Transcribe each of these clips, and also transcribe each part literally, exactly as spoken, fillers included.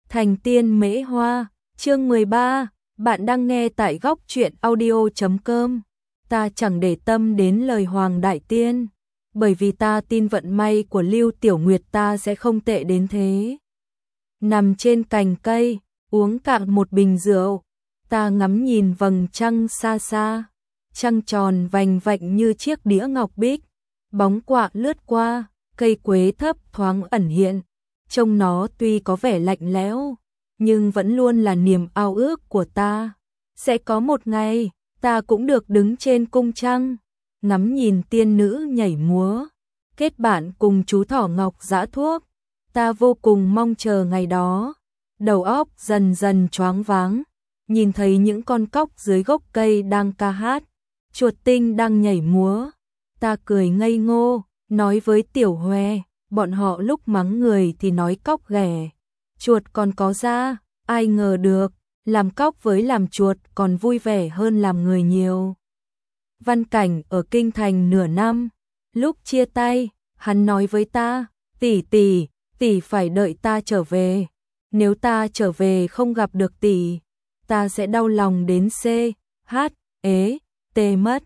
Thành tiên mễ hoa, chương mười ba, bạn đang nghe tại góc truyện audio chấm com. Ta chẳng để tâm đến lời Hoàng Đại Tiên, bởi vì ta tin vận may của Lưu Tiểu Nguyệt ta sẽ không tệ đến thế. Nằm trên cành cây, uống cạn một bình rượu, ta ngắm nhìn vầng trăng xa xa, trăng tròn vành vạnh như chiếc đĩa ngọc bích, bóng quạ lướt qua, cây quế thấp thoáng ẩn hiện. Trông nó tuy có vẻ lạnh lẽo, nhưng vẫn luôn là niềm ao ước của ta. Sẽ có một ngày, ta cũng được đứng trên cung trăng, ngắm nhìn tiên nữ nhảy múa, kết bạn cùng chú thỏ ngọc giã thuốc. Ta vô cùng mong chờ ngày đó. Đầu óc dần dần choáng váng, nhìn thấy những con cóc dưới gốc cây đang ca hát, chuột tinh đang nhảy múa. Ta cười ngây ngô, nói với Tiểu Hoè, bọn họ lúc mắng người thì nói cóc ghẻ, chuột còn có da, ai ngờ được, làm cóc với làm chuột còn vui vẻ hơn làm người nhiều. Văn Cảnh ở Kinh Thành nửa năm, lúc chia tay, hắn nói với ta, tỷ tỷ, tỷ phải đợi ta trở về, nếu ta trở về không gặp được tỷ, ta sẽ đau lòng đến C, H, ế, T mất.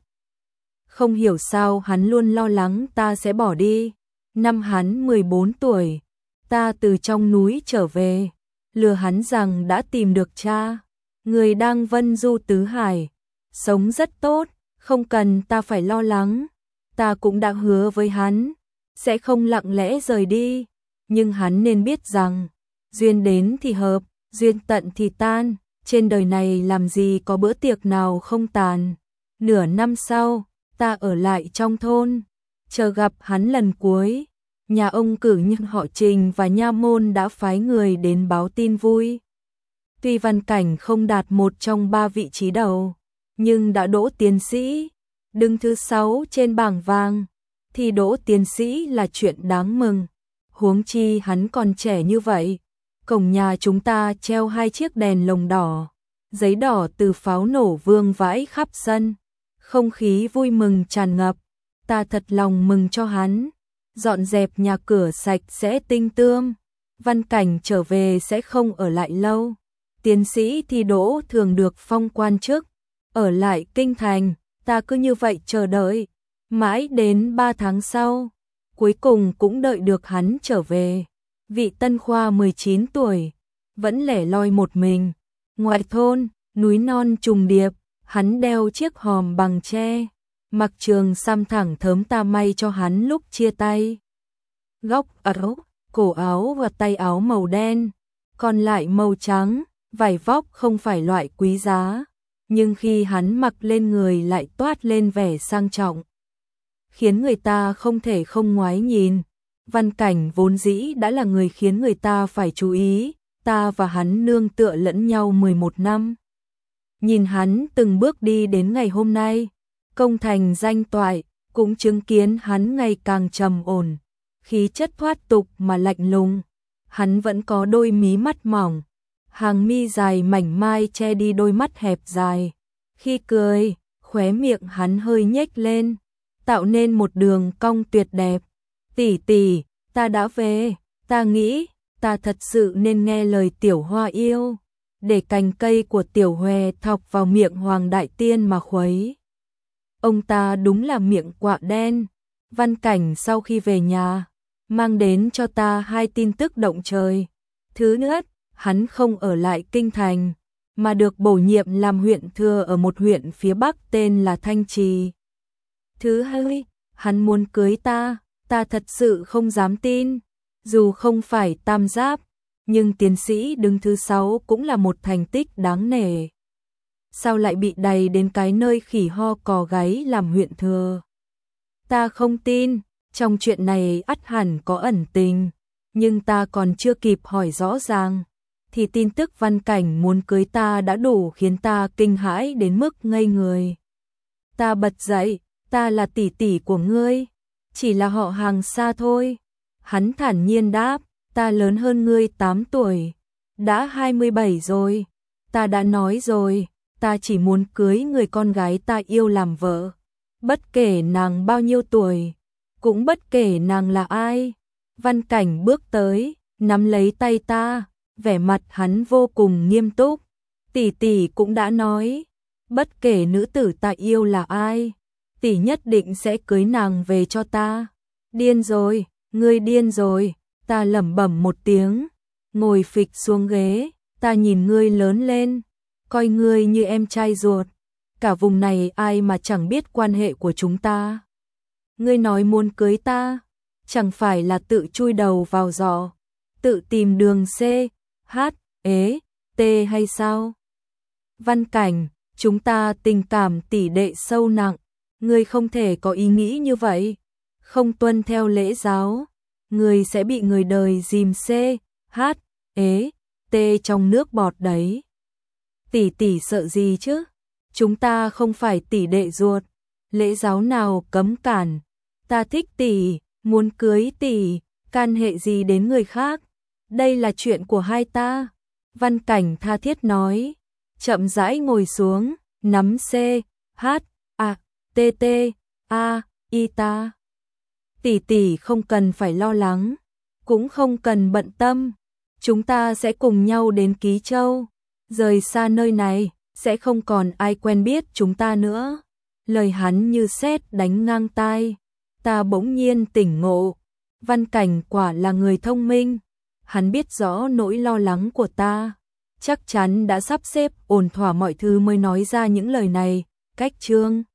Không hiểu sao hắn luôn lo lắng ta sẽ bỏ đi. Năm hắn mười bốn tuổi, ta từ trong núi trở về, lừa hắn rằng đã tìm được cha, người đang vân du tứ hải, sống rất tốt, không cần ta phải lo lắng. Ta cũng đã hứa với hắn, sẽ không lặng lẽ rời đi, nhưng hắn nên biết rằng, duyên đến thì hợp, duyên tận thì tan, trên đời này làm gì có bữa tiệc nào không tàn. Nửa năm sau, ta ở lại trong thôn, chờ gặp hắn lần cuối. Nhà ông cử nhân họ Trình và nha môn đã phái người đến báo tin vui. Tuy Văn Cảnh không đạt một trong ba vị trí đầu, nhưng đã đỗ tiến sĩ, đứng thứ sáu trên bảng vàng, thì đỗ tiến sĩ là chuyện đáng mừng. Huống chi hắn còn trẻ như vậy. Cổng nhà chúng ta treo hai chiếc đèn lồng đỏ, giấy đỏ từ pháo nổ vương vãi khắp sân, không khí vui mừng tràn ngập. Ta thật lòng mừng cho hắn. Dọn dẹp nhà cửa sạch sẽ tinh tươm. Văn Cảnh trở về sẽ không ở lại lâu. Tiến sĩ thi đỗ thường được phong quan chức. Ở lại Kinh Thành, ta cứ như vậy chờ đợi. Mãi đến ba tháng sau, cuối cùng cũng đợi được hắn trở về. Vị Tân Khoa mười chín tuổi, vẫn lẻ loi một mình. Ngoài thôn, núi non trùng điệp, hắn đeo chiếc hòm bằng tre. Mặc trường sam thẳng thớm ta may cho hắn lúc chia tay. Góc áo, cổ áo và tay áo màu đen, còn lại màu trắng, vải vóc không phải loại quý giá, nhưng khi hắn mặc lên người lại toát lên vẻ sang trọng, khiến người ta không thể không ngoái nhìn. Văn Cảnh vốn dĩ đã là người khiến người ta phải chú ý, ta và hắn nương tựa lẫn nhau mười một năm. Nhìn hắn từng bước đi đến ngày hôm nay, công thành danh toại, cũng chứng kiến hắn ngày càng trầm ổn, khí chất thoát tục mà lạnh lùng. Hắn vẫn có đôi mí mắt mỏng, hàng mi dài mảnh mai che đi đôi mắt hẹp dài. Khi cười, khóe miệng hắn hơi nhếch lên, tạo nên một đường cong tuyệt đẹp. Tỷ tỷ, ta đã về, ta nghĩ, ta thật sự nên nghe lời Tiểu Hoa yêu, để cành cây của Tiểu Hoè thọc vào miệng Hoàng Đại Tiên mà khuấy. Ông ta đúng là miệng quạ đen. Văn Cảnh sau khi về nhà, mang đến cho ta hai tin tức động trời. Thứ nhất, hắn không ở lại Kinh Thành, mà được bổ nhiệm làm huyện thừa ở một huyện phía Bắc tên là Thanh Trì. Thứ hai, hắn muốn cưới ta, ta thật sự không dám tin. Dù không phải tam giáp, nhưng tiến sĩ đứng thứ sáu cũng là một thành tích đáng nể. Sao lại bị đày đến cái nơi khỉ ho cò gáy làm huyện thừa? Ta không tin, trong chuyện này ắt hẳn có ẩn tình, nhưng ta còn chưa kịp hỏi rõ ràng, thì tin tức Văn Cảnh muốn cưới ta đã đủ khiến ta kinh hãi đến mức ngây người. Ta bật dậy, ta là tỷ tỷ của ngươi, chỉ là họ hàng xa thôi. Hắn thản nhiên đáp, ta lớn hơn ngươi tám tuổi, đã hai mươi bảy rồi, ta đã nói rồi. Ta chỉ muốn cưới người con gái ta yêu làm vợ, bất kể nàng bao nhiêu tuổi, cũng bất kể nàng là ai. Văn Cảnh bước tới, nắm lấy tay ta, vẻ mặt hắn vô cùng nghiêm túc. Tỷ tỷ cũng đã nói, bất kể nữ tử ta yêu là ai, tỷ nhất định sẽ cưới nàng về cho ta. Điên rồi, ngươi điên rồi, ta lẩm bẩm một tiếng, ngồi phịch xuống ghế, ta nhìn ngươi lớn lên, coi ngươi như em trai ruột, cả vùng này ai mà chẳng biết quan hệ của chúng ta. Ngươi nói muốn cưới ta, chẳng phải là tự chui đầu vào giỏ, tự tìm đường C, H, ế, T hay sao? Văn Cảnh, chúng ta tình cảm tỷ đệ sâu nặng, ngươi không thể có ý nghĩ như vậy, không tuân theo lễ giáo, ngươi sẽ bị người đời dìm C, H, ế, T trong nước bọt đấy. Tỷ tỷ sợ gì chứ? Chúng ta không phải tỷ đệ ruột, lễ giáo nào cấm cản, ta thích tỷ, muốn cưới tỷ, can hệ gì đến người khác, đây là chuyện của hai ta. Văn Cảnh tha thiết nói, chậm rãi ngồi xuống, nắm C, H, A, T, T, A, I ta. Tỷ tỷ không cần phải lo lắng, cũng không cần bận tâm, chúng ta sẽ cùng nhau đến Ký Châu, rời xa nơi này, sẽ không còn ai quen biết chúng ta nữa. Lời hắn như sét đánh ngang tai, ta bỗng nhiên tỉnh ngộ, Văn Cảnh quả là người thông minh, hắn biết rõ nỗi lo lắng của ta, chắc chắn đã sắp xếp ổn thỏa mọi thứ mới nói ra những lời này. Cách chương